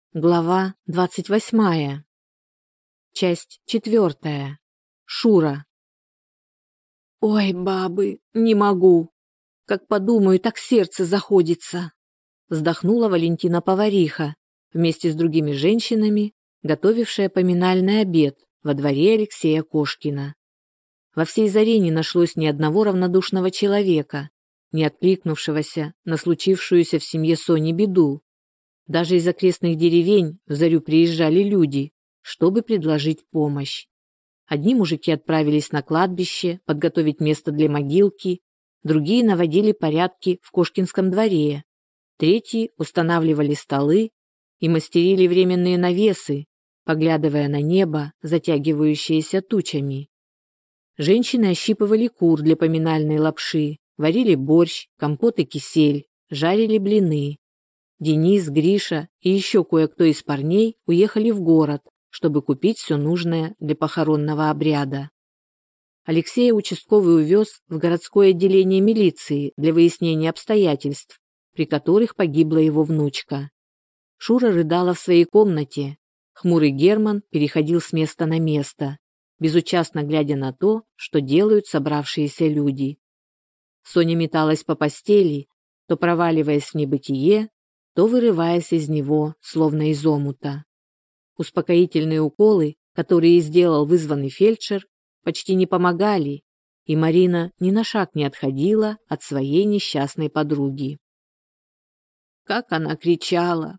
Глава 28. Часть 4. Шура. Ой, бабы, не могу. Как подумаю, так сердце заходится. Вздохнула Валентина-повариха вместе с другими женщинами, готовившая поминальный обед во дворе Алексея Кошкина. Во всей заре не нашлось ни одного равнодушного человека, не откликнувшегося на случившуюся в семье Сони беду. Даже из окрестных деревень в зарю приезжали люди, чтобы предложить помощь. Одни мужики отправились на кладбище подготовить место для могилки, другие наводили порядки в Кошкинском дворе, третьи устанавливали столы и мастерили временные навесы, поглядывая на небо, затягивающееся тучами. Женщины ощипывали кур для поминальной лапши, варили борщ, компот и кисель, жарили блины. Денис, Гриша и еще кое-кто из парней уехали в город, чтобы купить все нужное для похоронного обряда. Алексея участковый увез в городское отделение милиции для выяснения обстоятельств, при которых погибла его внучка. Шура рыдала в своей комнате. Хмурый Герман переходил с места на место, безучастно глядя на то, что делают собравшиеся люди. Соня металась по постели, то проваливаясь в небытие, то вырываясь из него, словно из омута. Успокоительные уколы, которые сделал вызванный фельдшер, почти не помогали, и Марина ни на шаг не отходила от своей несчастной подруги. Как она кричала,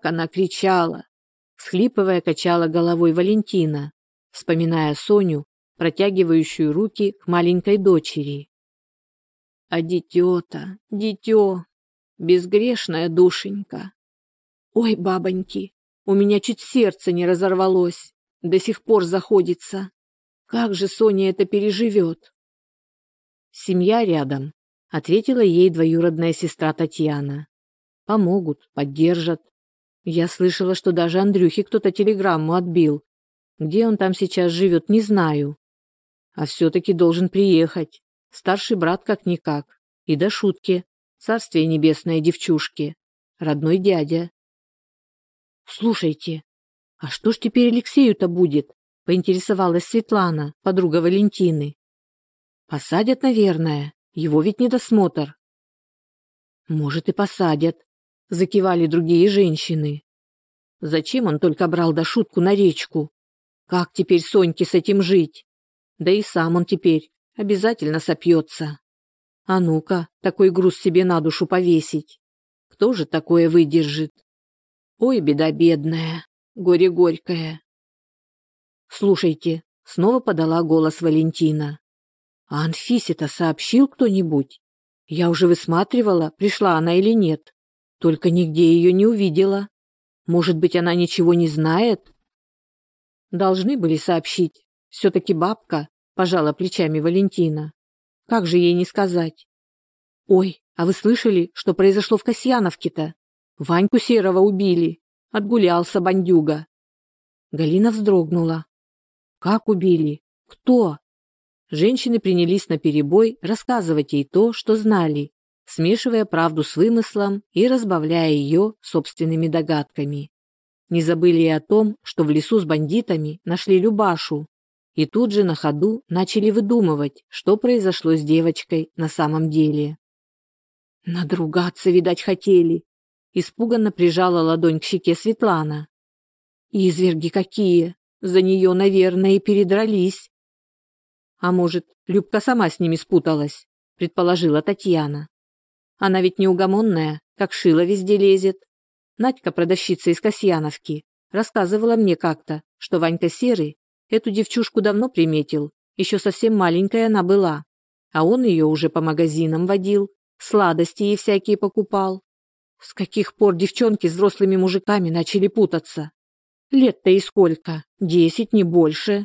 всхлипывая, качала головой Валентина, вспоминая Соню, протягивающую руки к маленькой дочери. А дитё-то, дитё, безгрешная душенька. Ой, бабоньки, у меня чуть сердце не разорвалось, до сих пор заходится. Как же Соня это переживет? Семья рядом, ответила ей двоюродная сестра Татьяна. Помогут, поддержат. Я слышала, что даже Андрюхе кто-то телеграмму отбил. Где он там сейчас живет, не знаю. А все-таки должен приехать. Старший брат как-никак. И до шутки. Царствие небесное девчушке. Родной дядя. Слушайте, а что ж теперь Алексею-то будет? Поинтересовалась Светлана, подруга Валентины. Посадят, наверное. Его ведь недосмотр. Может, и посадят, закивали другие женщины. Зачем он только брал до шутку на речку? Как теперь Соньке с этим жить? Да и сам он теперь обязательно сопьется. А ну-ка, такой груз себе на душу повесить. Кто же такое выдержит? Ой, беда бедная, горе горькое. Слушайте, снова подала голос Валентина. А Анфисе-то сообщил кто-нибудь? Я уже высматривала, пришла она или нет. Только нигде ее не увидела. Может быть, она ничего не знает? Должны были сообщить. Все-таки бабка, пожала плечами Валентина. Как же ей не сказать? Ой, а вы слышали, что произошло в Касьяновке-то? Ваньку Серого убили. Отгулялся бандюга. Галина вздрогнула. Как убили? Кто? Женщины принялись наперебой рассказывать ей то, что знали, смешивая правду с вымыслом и разбавляя ее собственными догадками. Не забыли и о том, что в лесу с бандитами нашли Любашу, и тут же на ходу начали выдумывать, что произошло с девочкой на самом деле. Надругаться, видать, хотели. Испуганно прижала ладонь к щеке Светлана. Изверги какие! За нее, наверное, и передрались. А может, Любка сама с ними спуталась, предположила Татьяна. Она ведь неугомонная, как шило везде лезет. Надька, продавщица из Касьяновки, рассказывала мне как-то, что Ванька Серый эту девчушку давно приметил, еще совсем маленькая она была, а он ее уже по магазинам водил, сладости ей всякие покупал. С каких пор девчонки с взрослыми мужиками начали путаться? Лет-то и сколько? 10, не больше.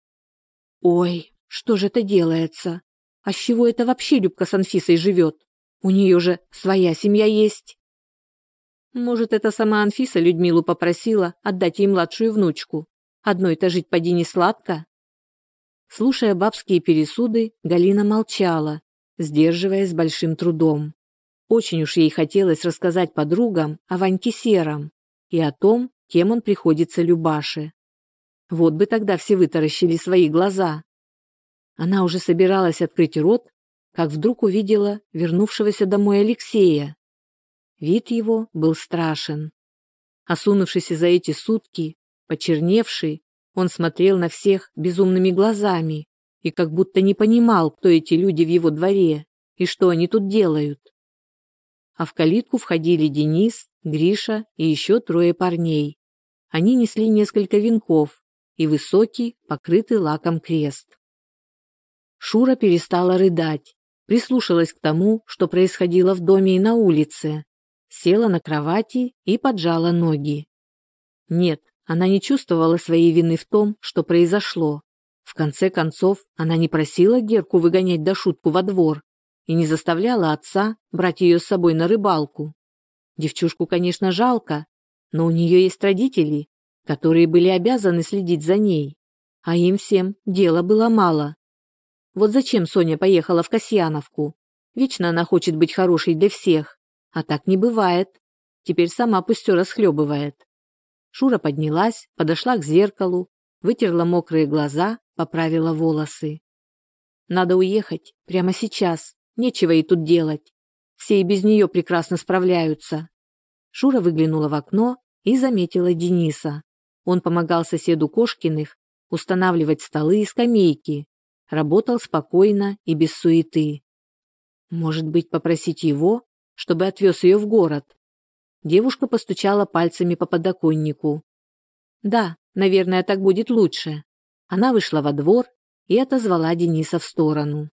Ой, что же это делается? А с чего это вообще Любка с Анфисой живет? У нее же своя семья есть. Может, это сама Анфиса Людмилу попросила отдать ей младшую внучку. Одной-то жить поди не сладко. Слушая бабские пересуды, Галина молчала, сдерживаясь с большим трудом. Очень уж ей хотелось рассказать подругам о Ваньке Сером и о том, кем он приходится Любаше. Вот бы тогда все вытаращили свои глаза. Она уже собиралась открыть рот, как вдруг увидела вернувшегося домой Алексея. Вид его был страшен. Осунувшийся за эти сутки, почерневший, он смотрел на всех безумными глазами и как будто не понимал, кто эти люди в его дворе и что они тут делают. А в калитку входили Денис, Гриша и еще 3 парней. Они несли несколько венков и высокий, покрытый лаком крест. Шура перестала рыдать, прислушалась к тому, что происходило в доме и на улице, села на кровати и поджала ноги. Нет, она не чувствовала своей вины в том, что произошло. В конце концов, она не просила Герку выгонять Дашутку во двор и не заставляла отца брать ее с собой на рыбалку. Девчушку, конечно, жалко, но у нее есть родители, которые были обязаны следить за ней, а им всем дела было мало. Вот зачем Соня поехала в Касьяновку? Вечно она хочет быть хорошей для всех, а так не бывает. Теперь сама пусть все расхлебывает. Шура поднялась, подошла к зеркалу, вытерла мокрые глаза, поправила волосы. Надо уехать прямо сейчас, нечего ей тут делать. Все и без нее прекрасно справляются. Шура выглянула в окно и заметила Дениса. Он помогал соседу Кошкиных устанавливать столы и скамейки, работал спокойно и без суеты. Может быть, попросить его, чтобы отвез ее в город? Девушка постучала пальцами по подоконнику. Да, наверное, так будет лучше. Она вышла во двор и отозвала Дениса в сторону.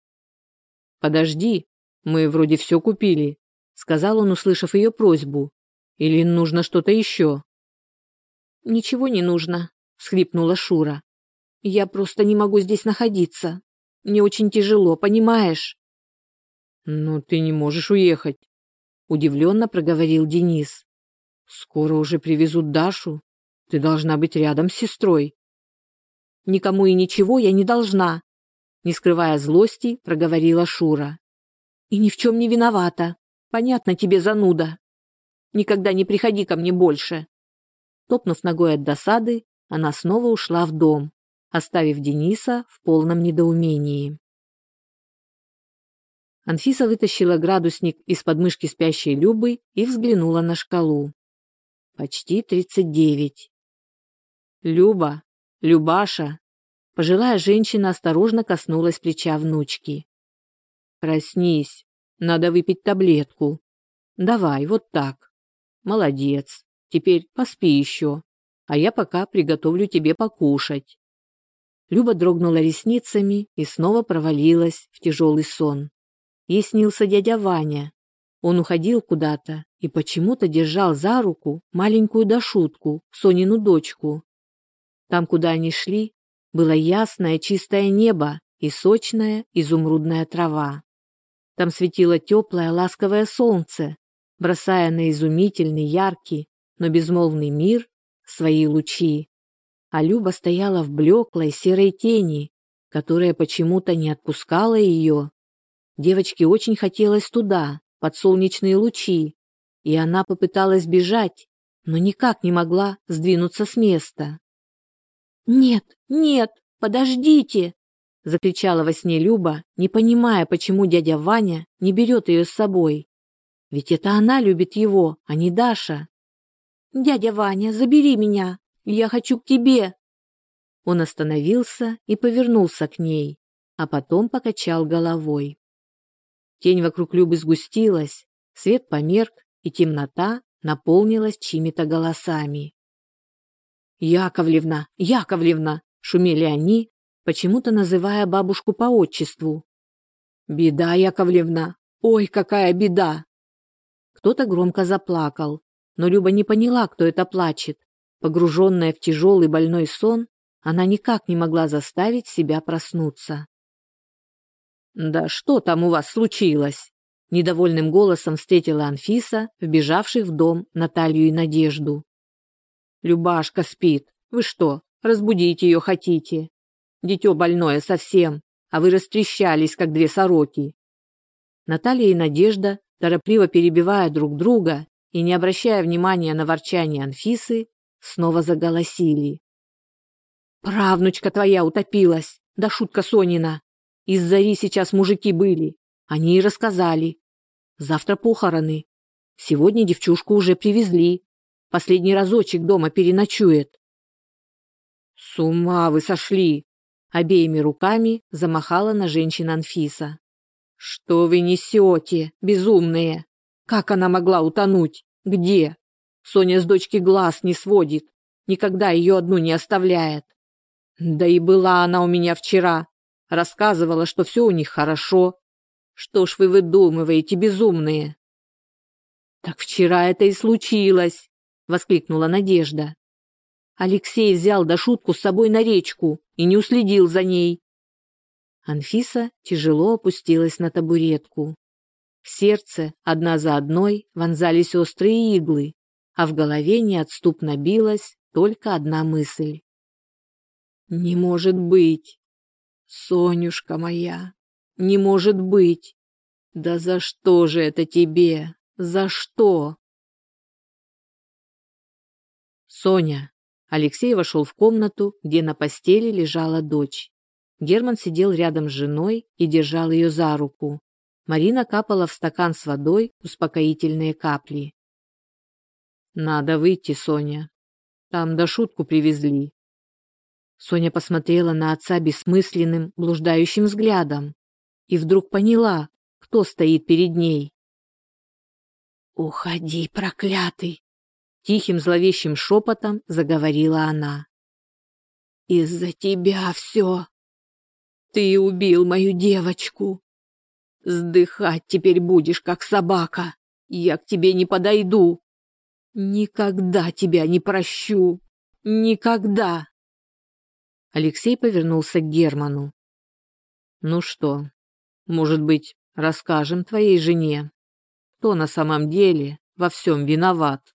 «Подожди, мы вроде все купили», — сказал он, услышав ее просьбу. «Или нужно что-то еще?» «Ничего не нужно», — всхлипнула Шура. «Я просто не могу здесь находиться. Мне очень тяжело, понимаешь?» «Но ты не можешь уехать», — удивленно проговорил Денис. «Скоро уже привезут Дашу. Ты должна быть рядом с сестрой». «Никому и ничего я не должна», — не скрывая злости, проговорила Шура. «И ни в чем не виновата. Понятно тебе, зануда. Никогда не приходи ко мне больше». Топнув ногой от досады, она снова ушла в дом, оставив Дениса в полном недоумении. Анфиса вытащила градусник из подмышки спящей Любы и взглянула на шкалу. Почти 39. «Люба, Любаша!» Пожилая женщина осторожно коснулась плеча внучки. «Проснись, надо выпить таблетку. Давай, вот так. Молодец. Теперь поспи еще, а я пока приготовлю тебе покушать». Люба дрогнула ресницами и снова провалилась в тяжелый сон. Ей снился дядя Ваня. Он уходил куда-то и почему-то держал за руку маленькую Дашутку, Сонину дочку. Там, куда они шли, было ясное чистое небо и сочная изумрудная трава. Там светило теплое ласковое солнце, бросая на изумительный, яркий, но безмолвный мир свои лучи. А Люба стояла в блеклой серой тени, которая почему-то не отпускала ее. Девочке очень хотелось туда, под солнечные лучи, и она попыталась бежать, но никак не могла сдвинуться с места. «Нет, нет, подождите!» — закричала во сне Люба, не понимая, почему дядя Ваня не берет ее с собой. Ведь это она любит его, а не Даша. «Дядя Ваня, забери меня, я хочу к тебе!» Он остановился и повернулся к ней, а потом покачал головой. Тень вокруг Любы сгустилась, свет померк, и темнота наполнилась чьими-то голосами. «Яковлевна, Яковлевна!» — шумели они, почему-то называя бабушку по отчеству. «Беда, Яковлевна! Ой, какая беда!» Кто-то громко заплакал, но Люба не поняла, кто это плачет. Погруженная в тяжелый больной сон, она никак не могла заставить себя проснуться. «Да что там у вас случилось?» — недовольным голосом встретила Анфиса, вбежавших в дом Наталью и Надежду. «Любашка спит. Вы что, разбудить ее хотите? Дитё больное совсем, а вы растрещались, как 2 сороки». Наталья и Надежда, торопливо перебивая друг друга и не обращая внимания на ворчание Анфисы, снова заголосили. «Правнучка твоя утопилась, да шутка Сонина. Из зари сейчас мужики были, они и рассказали. Завтра похороны. Сегодня девчушку уже привезли. Последний разочек дома переночует». «С ума вы сошли!» Обеими руками замахала на женщин Анфиса. «Что вы несете, безумные? Как она могла утонуть? Где? Соня с дочки глаз не сводит, никогда ее одну не оставляет. Да и была она у меня вчера, рассказывала, что все у них хорошо. Что ж вы выдумываете, безумные?» «Так вчера это и случилось!» — воскликнула Надежда. Алексей взял Дашутку с собой на речку и не уследил за ней. Анфиса тяжело опустилась на табуретку. В сердце одна за одной вонзались острые иглы, а в голове неотступно билась только одна мысль. «Не может быть! Сонюшка моя! Не может быть! Да за что же это тебе? За что?» «Соня!» Алексей вошел в комнату, где на постели лежала дочь. Герман сидел рядом с женой и держал ее за руку. Марина капала в стакан с водой успокоительные капли. «Надо выйти, Соня. Там Дашутку привезли». Соня посмотрела на отца бессмысленным, блуждающим взглядом и вдруг поняла, кто стоит перед ней. «Уходи, проклятый!» Тихим зловещим шепотом заговорила она. «Из-за тебя все. Ты убил мою девочку. Сдыхать теперь будешь, как собака. Я к тебе не подойду. Никогда тебя не прощу. Никогда!» Алексей повернулся к Герману. «Ну что, может быть, расскажем твоей жене, кто на самом деле во всем виноват?»